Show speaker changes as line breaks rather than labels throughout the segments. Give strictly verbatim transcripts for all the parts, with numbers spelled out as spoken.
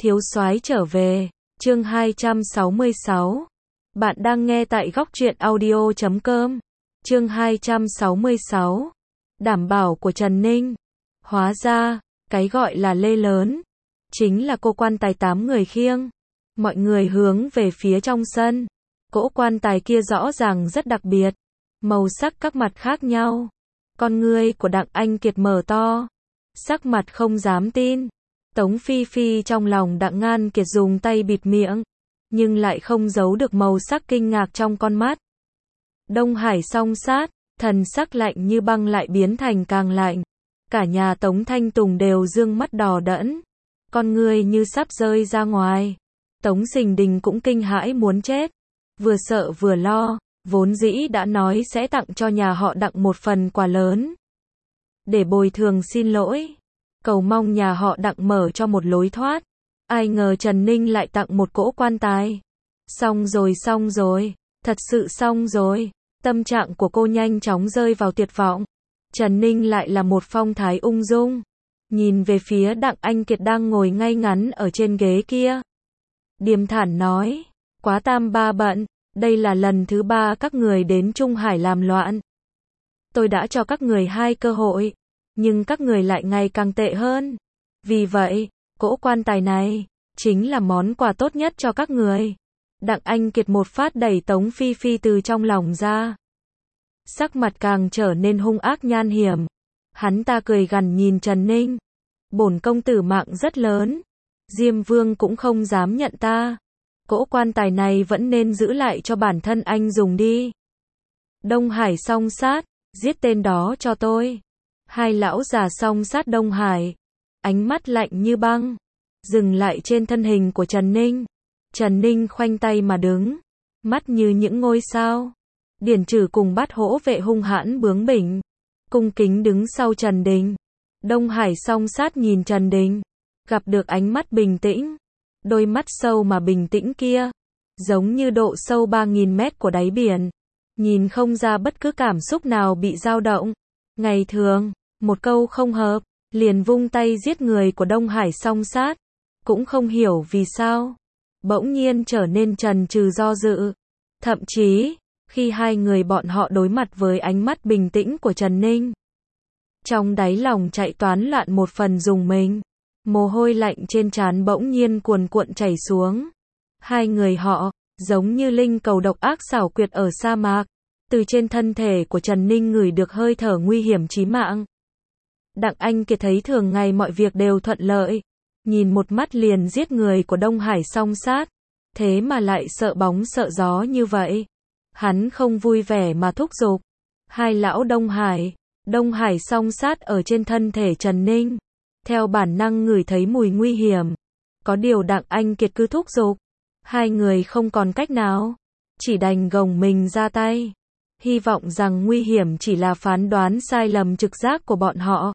Thiếu soái trở về, chương hai trăm sáu mươi sáu. Bạn đang nghe tại góc truyện audio chấm com. Chương hai trăm sáu mươi sáu. Đảm bảo của Trần Ninh. Hóa ra, cái gọi là lê lớn, chính là cô quan tài tám người khiêng. Mọi người hướng về phía trong sân. Cỗ quan tài kia rõ ràng rất đặc biệt. Màu sắc các mặt khác nhau. Con ngươi của Đặng Anh Kiệt mở to. Sắc mặt không dám tin. Tống Phi Phi trong lòng Đặng Ngan Kiệt dùng tay bịt miệng, nhưng lại không giấu được màu sắc kinh ngạc trong con mắt. Đông Hải song sát, thần sắc lạnh như băng lại biến thành càng lạnh. Cả nhà Tống Thanh Tùng đều dương mắt đỏ đẫn, con người như sắp rơi ra ngoài. Tống Sình Đình cũng kinh hãi muốn chết, vừa sợ vừa lo, vốn dĩ đã nói sẽ tặng cho nhà họ Đặng một phần quà lớn, để bồi thường xin lỗi, cầu mong nhà họ Đặng mở cho một lối thoát. Ai ngờ Trần Ninh lại tặng một cỗ quan tài. Xong rồi xong rồi, thật sự xong rồi. Tâm trạng của cô nhanh chóng rơi vào tuyệt vọng. Trần Ninh lại là một phong thái ung dung, nhìn về phía Đặng Anh Kiệt đang ngồi ngay ngắn ở trên ghế kia. Điềm thản nói, quá tam ba bận, đây là lần thứ ba các người đến Trung Hải làm loạn. Tôi đã cho các người hai cơ hội, nhưng các người lại ngày càng tệ hơn. Vì vậy, cỗ quan tài này chính là món quà tốt nhất cho các người. Đặng Anh Kiệt một phát đẩy Tống Phi Phi từ trong lòng ra. Sắc mặt càng trở nên hung ác nham hiểm. Hắn ta cười gằn nhìn Trần Ninh. Bổn công tử mạng rất lớn, Diêm Vương cũng không dám nhận ta. Cỗ quan tài này vẫn nên giữ lại cho bản thân anh dùng đi. Đông Hải song sát, giết tên đó cho tôi. Hai lão già song sát Đông Hải, ánh mắt lạnh như băng, dừng lại trên thân hình của Trần Ninh. Trần Ninh khoanh tay mà đứng, mắt như những ngôi sao. Điển Trừ cùng Bát Hỗ Vệ hung hãn bướng bỉnh, cung kính đứng sau Trần Đình. Đông Hải song sát nhìn Trần Đình, gặp được ánh mắt bình tĩnh, đôi mắt sâu mà bình tĩnh kia, giống như độ sâu ba nghìn mét của đáy biển, nhìn không ra bất cứ cảm xúc nào bị dao động. Ngày thường, một câu không hợp, liền vung tay giết người của Đông Hải song sát, cũng không hiểu vì sao, bỗng nhiên trở nên chần chừ do dự. Thậm chí, khi hai người bọn họ đối mặt với ánh mắt bình tĩnh của Trần Ninh, trong đáy lòng chạy toán loạn một phần rùng mình, mồ hôi lạnh trên trán bỗng nhiên cuồn cuộn chảy xuống. Hai người họ, giống như linh cầu độc ác xảo quyệt ở sa mạc, từ trên thân thể của Trần Ninh ngửi được hơi thở nguy hiểm chí mạng. Đặng Anh Kiệt thấy thường ngày mọi việc đều thuận lợi, nhìn một mắt liền giết người của Đông Hải song sát, thế mà lại sợ bóng sợ gió như vậy. Hắn không vui vẻ mà thúc giục. Hai lão Đông Hải, Đông Hải song sát ở trên thân thể Trần Ninh, theo bản năng ngửi thấy mùi nguy hiểm. Có điều Đặng Anh Kiệt cứ thúc giục, hai người không còn cách nào, chỉ đành gồng mình ra tay, hy vọng rằng nguy hiểm chỉ là phán đoán sai lầm trực giác của bọn họ.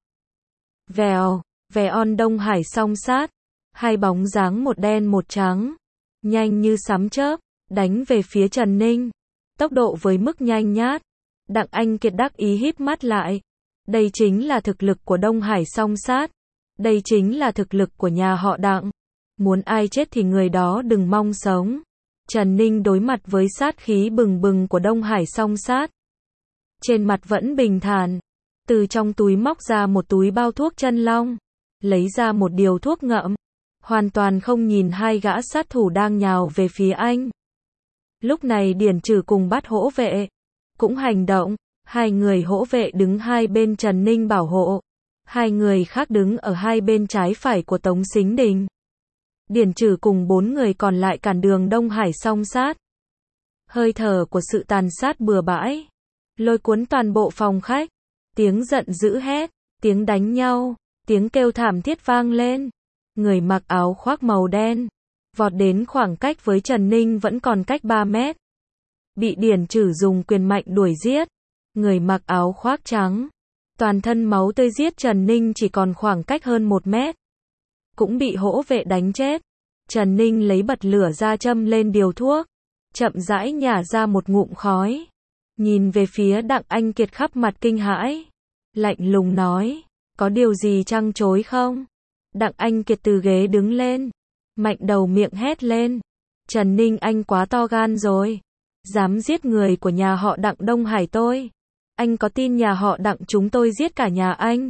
Vèo, vè on Đông Hải song sát, hai bóng dáng một đen một trắng, nhanh như sấm chớp, đánh về phía Trần Ninh. Tốc độ với mức nhanh nhát. Đặng Anh Kiệt đắc ý híp mắt lại. Đây chính là thực lực của Đông Hải song sát. Đây chính là thực lực của nhà họ Đặng. Muốn ai chết thì người đó đừng mong sống. Trần Ninh đối mặt với sát khí bừng bừng của Đông Hải song sát, trên mặt vẫn bình thản. Từ trong túi móc ra một túi bao thuốc chân long, lấy ra một điều thuốc ngậm, hoàn toàn không nhìn hai gã sát thủ đang nhào về phía anh. Lúc này Điển Trừ cùng Bát Hỗ Vệ cũng hành động. Hai người hỗ vệ đứng hai bên Trần Ninh bảo hộ, hai người khác đứng ở hai bên trái phải của Tống Sính Đình. Điển Trừ cùng bốn người còn lại cản đường Đông Hải song sát. Hơi thở của sự tàn sát bừa bãi lôi cuốn toàn bộ phòng khách. Tiếng giận dữ hét, tiếng đánh nhau, tiếng kêu thảm thiết vang lên. Người mặc áo khoác màu đen vọt đến khoảng cách với Trần Ninh vẫn còn cách ba mét, bị Điển Trừ dùng quyền mạnh đuổi giết. Người mặc áo khoác trắng, toàn thân máu tươi giết Trần Ninh chỉ còn khoảng cách hơn một mét, cũng bị hỗ vệ đánh chết. Trần Ninh lấy bật lửa ra châm lên điều thuốc, chậm rãi nhả ra một ngụm khói, nhìn về phía Đặng Anh Kiệt khắp mặt kinh hãi, lạnh lùng nói, có điều gì trăng trối không? Đặng Anh Kiệt từ ghế đứng lên, Mạnh đầu miệng hét lên. Trần Ninh anh quá to gan rồi. Dám giết người của nhà họ Đặng Đông Hải tôi. Anh có tin nhà họ Đặng chúng tôi giết cả nhà anh?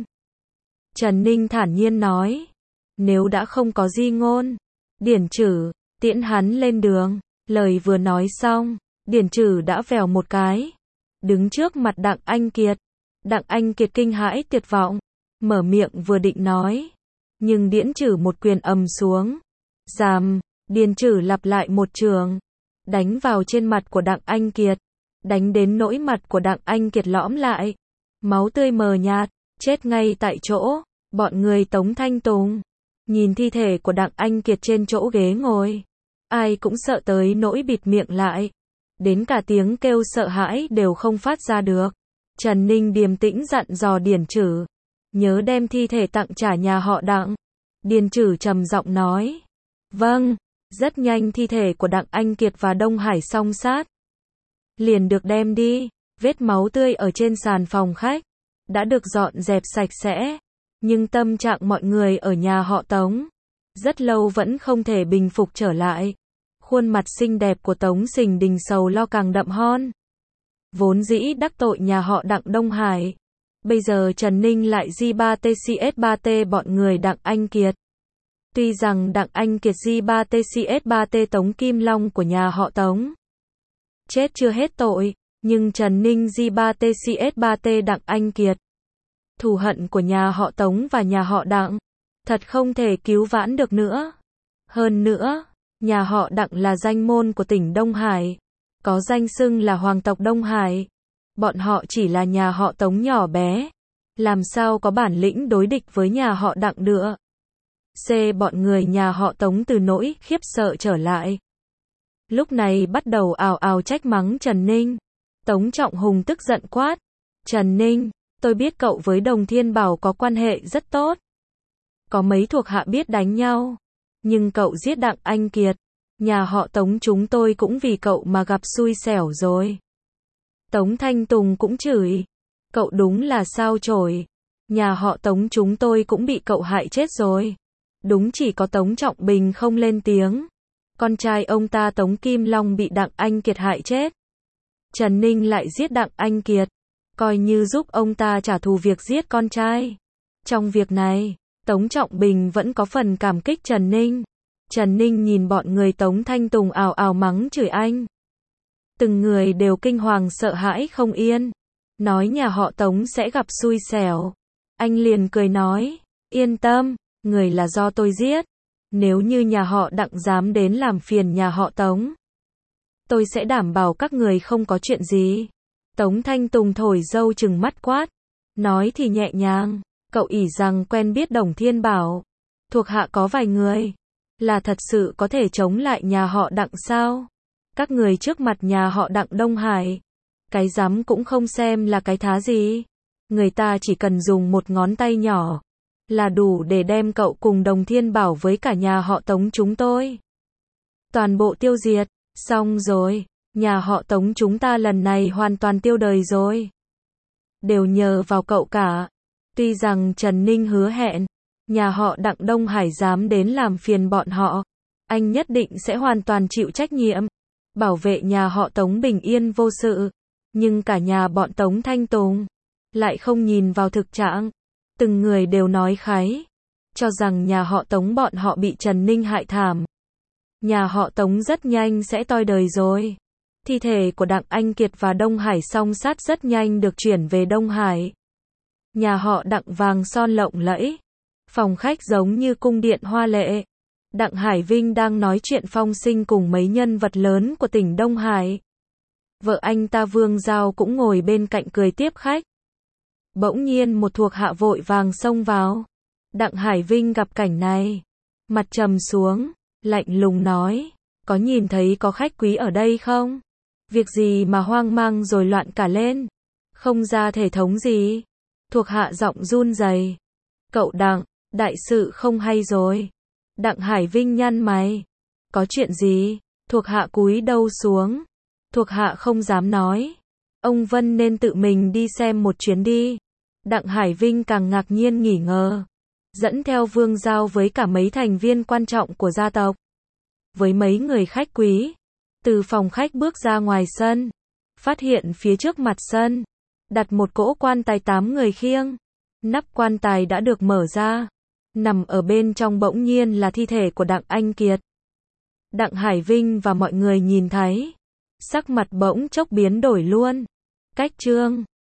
Trần Ninh thản nhiên nói. Nếu đã không có di ngôn, Điển Trử, tiễn hắn lên đường. Lời vừa nói xong, Điển Trử đã vèo một cái. Đứng trước mặt Đặng Anh Kiệt. Đặng Anh Kiệt kinh hãi tuyệt vọng. Mở miệng vừa định nói. Nhưng Điển Trử một quyền ầm xuống. Dàm, Điển Trử lặp lại một trường. Đánh vào trên mặt của Đặng Anh Kiệt. Đánh đến nỗi mặt của Đặng Anh Kiệt lõm lại. Máu tươi mờ nhạt, chết ngay tại chỗ. Bọn người Tống Thanh Tùng nhìn thi thể của Đặng Anh Kiệt trên chỗ ghế ngồi. Ai cũng sợ tới nỗi bịt miệng lại. Đến cả tiếng kêu sợ hãi đều không phát ra được. Trần Ninh điềm tĩnh dặn dò Điển Trử. Nhớ đem thi thể tặng trả nhà họ Đặng. Điển Trử trầm giọng nói. Vâng. Rất nhanh thi thể của Đặng Anh Kiệt và Đông Hải song sát. Liền được đem đi. Vết máu tươi ở trên sàn phòng khách đã được dọn dẹp sạch sẽ. Nhưng tâm trạng mọi người ở nhà họ Tống rất lâu vẫn không thể bình phục trở lại. Khuôn mặt xinh đẹp của Tống Sình Đình sầu lo càng đậm hơn. Vốn dĩ đắc tội nhà họ Đặng Đông Hải. Bây giờ Trần Ninh lại gi ba tê xê ét ba tê bọn người Đặng Anh Kiệt. Tuy rằng Đặng Anh Kiệt gi ba tê xê ét ba tê Tống Kim Long của nhà họ Tống chết chưa hết tội, nhưng Trần Ninh gi ba tê xê ét ba tê Đặng Anh Kiệt. Thù hận của nhà họ Tống và nhà họ Đặng thật không thể cứu vãn được nữa. Hơn nữa, nhà họ Đặng là danh môn của tỉnh Đông Hải, có danh xưng là hoàng tộc Đông Hải. Bọn họ chỉ là nhà họ Tống nhỏ bé, làm sao có bản lĩnh đối địch với nhà họ Đặng nữa. C. Bọn người nhà họ Tống từ nỗi khiếp sợ trở lại. Lúc này bắt đầu ào ào trách mắng Trần Ninh. Tống Trọng Hùng tức giận quát. Trần Ninh, tôi biết cậu với Đồng Thiên Bảo có quan hệ rất tốt. Có mấy thuộc hạ biết đánh nhau. Nhưng cậu giết Đặng Anh Kiệt. Nhà họ Tống chúng tôi cũng vì cậu mà gặp xui xẻo rồi. Tống Thanh Tùng cũng chửi. Cậu đúng là sao chổi. Nhà họ Tống chúng tôi cũng bị cậu hại chết rồi. Đúng chỉ có Tống Trọng Bình không lên tiếng. Con trai ông ta Tống Kim Long bị Đặng Anh Kiệt hại chết. Trần Ninh lại giết Đặng Anh Kiệt. Coi như giúp ông ta trả thù việc giết con trai. Trong việc này, Tống Trọng Bình vẫn có phần cảm kích Trần Ninh. Trần Ninh nhìn bọn người Tống Thanh Tùng ào ào mắng chửi anh. Từng người đều kinh hoàng sợ hãi không yên. Nói nhà họ Tống sẽ gặp xui xẻo. Anh liền cười nói. Yên tâm, người là do tôi giết. Nếu như nhà họ Đặng dám đến làm phiền nhà họ Tống, tôi sẽ đảm bảo các người không có chuyện gì. Tống Thanh Tùng thổi dâu trừng mắt quát. Nói thì nhẹ nhàng. Cậu ỷ rằng quen biết Đồng Thiên Bảo. Thuộc hạ có vài người. Là thật sự có thể chống lại nhà họ Đặng sao? Các người trước mặt nhà họ Đặng Đông Hải. Cái dám cũng không xem là cái thá gì. Người ta chỉ cần dùng một ngón tay nhỏ là đủ để đem cậu cùng Đồng Thiên Bảo với cả nhà họ Tống chúng tôi toàn bộ tiêu diệt. Xong rồi, nhà họ Tống chúng ta lần này hoàn toàn tiêu đời rồi. Đều nhờ vào cậu cả. Tuy rằng Trần Ninh hứa hẹn, nhà họ Đặng Đông Hải dám đến làm phiền bọn họ, anh nhất định sẽ hoàn toàn chịu trách nhiệm, bảo vệ nhà họ Tống bình yên vô sự. Nhưng cả nhà bọn Tống Thanh Tùng lại không nhìn vào thực trạng. Từng người đều nói kháy, cho rằng nhà họ Tống bọn họ bị Trần Ninh hại thảm. Nhà họ Tống rất nhanh sẽ toi đời rồi. Thi thể của Đặng Anh Kiệt và Đông Hải song sát rất nhanh được chuyển về Đông Hải. Nhà họ Đặng vàng son lộng lẫy. Phòng khách giống như cung điện hoa lệ. Đặng Hải Vinh đang nói chuyện phong sinh cùng mấy nhân vật lớn của tỉnh Đông Hải. Vợ anh ta Vương Giao cũng ngồi bên cạnh cười tiếp khách. Bỗng nhiên một thuộc hạ vội vàng xông vào. Đặng Hải Vinh gặp cảnh này, mặt trầm xuống, lạnh lùng nói, có nhìn thấy có khách quý ở đây không? Việc gì mà hoang mang rồi loạn cả lên? Không ra thể thống gì? Thuộc hạ giọng run rẩy. Cậu Đặng, đại sự không hay rồi. Đặng Hải Vinh nhăn mày. Có chuyện gì? Thuộc hạ cúi đầu xuống. Thuộc hạ không dám nói. Ông Vân nên tự mình đi xem một chuyến đi. Đặng Hải Vinh càng ngạc nhiên nghỉ ngờ. dẫn theo Vương Giao với cả mấy thành viên quan trọng của gia tộc. Với mấy người khách quý, từ phòng khách bước ra ngoài sân, phát hiện phía trước mặt sân, đặt một cỗ quan tài tám người khiêng. Nắp quan tài đã được mở ra, nằm ở bên trong bỗng nhiên là thi thể của Đặng Anh Kiệt. Đặng Hải Vinh và mọi người nhìn thấy, sắc mặt bỗng chốc biến đổi luôn. Cách chương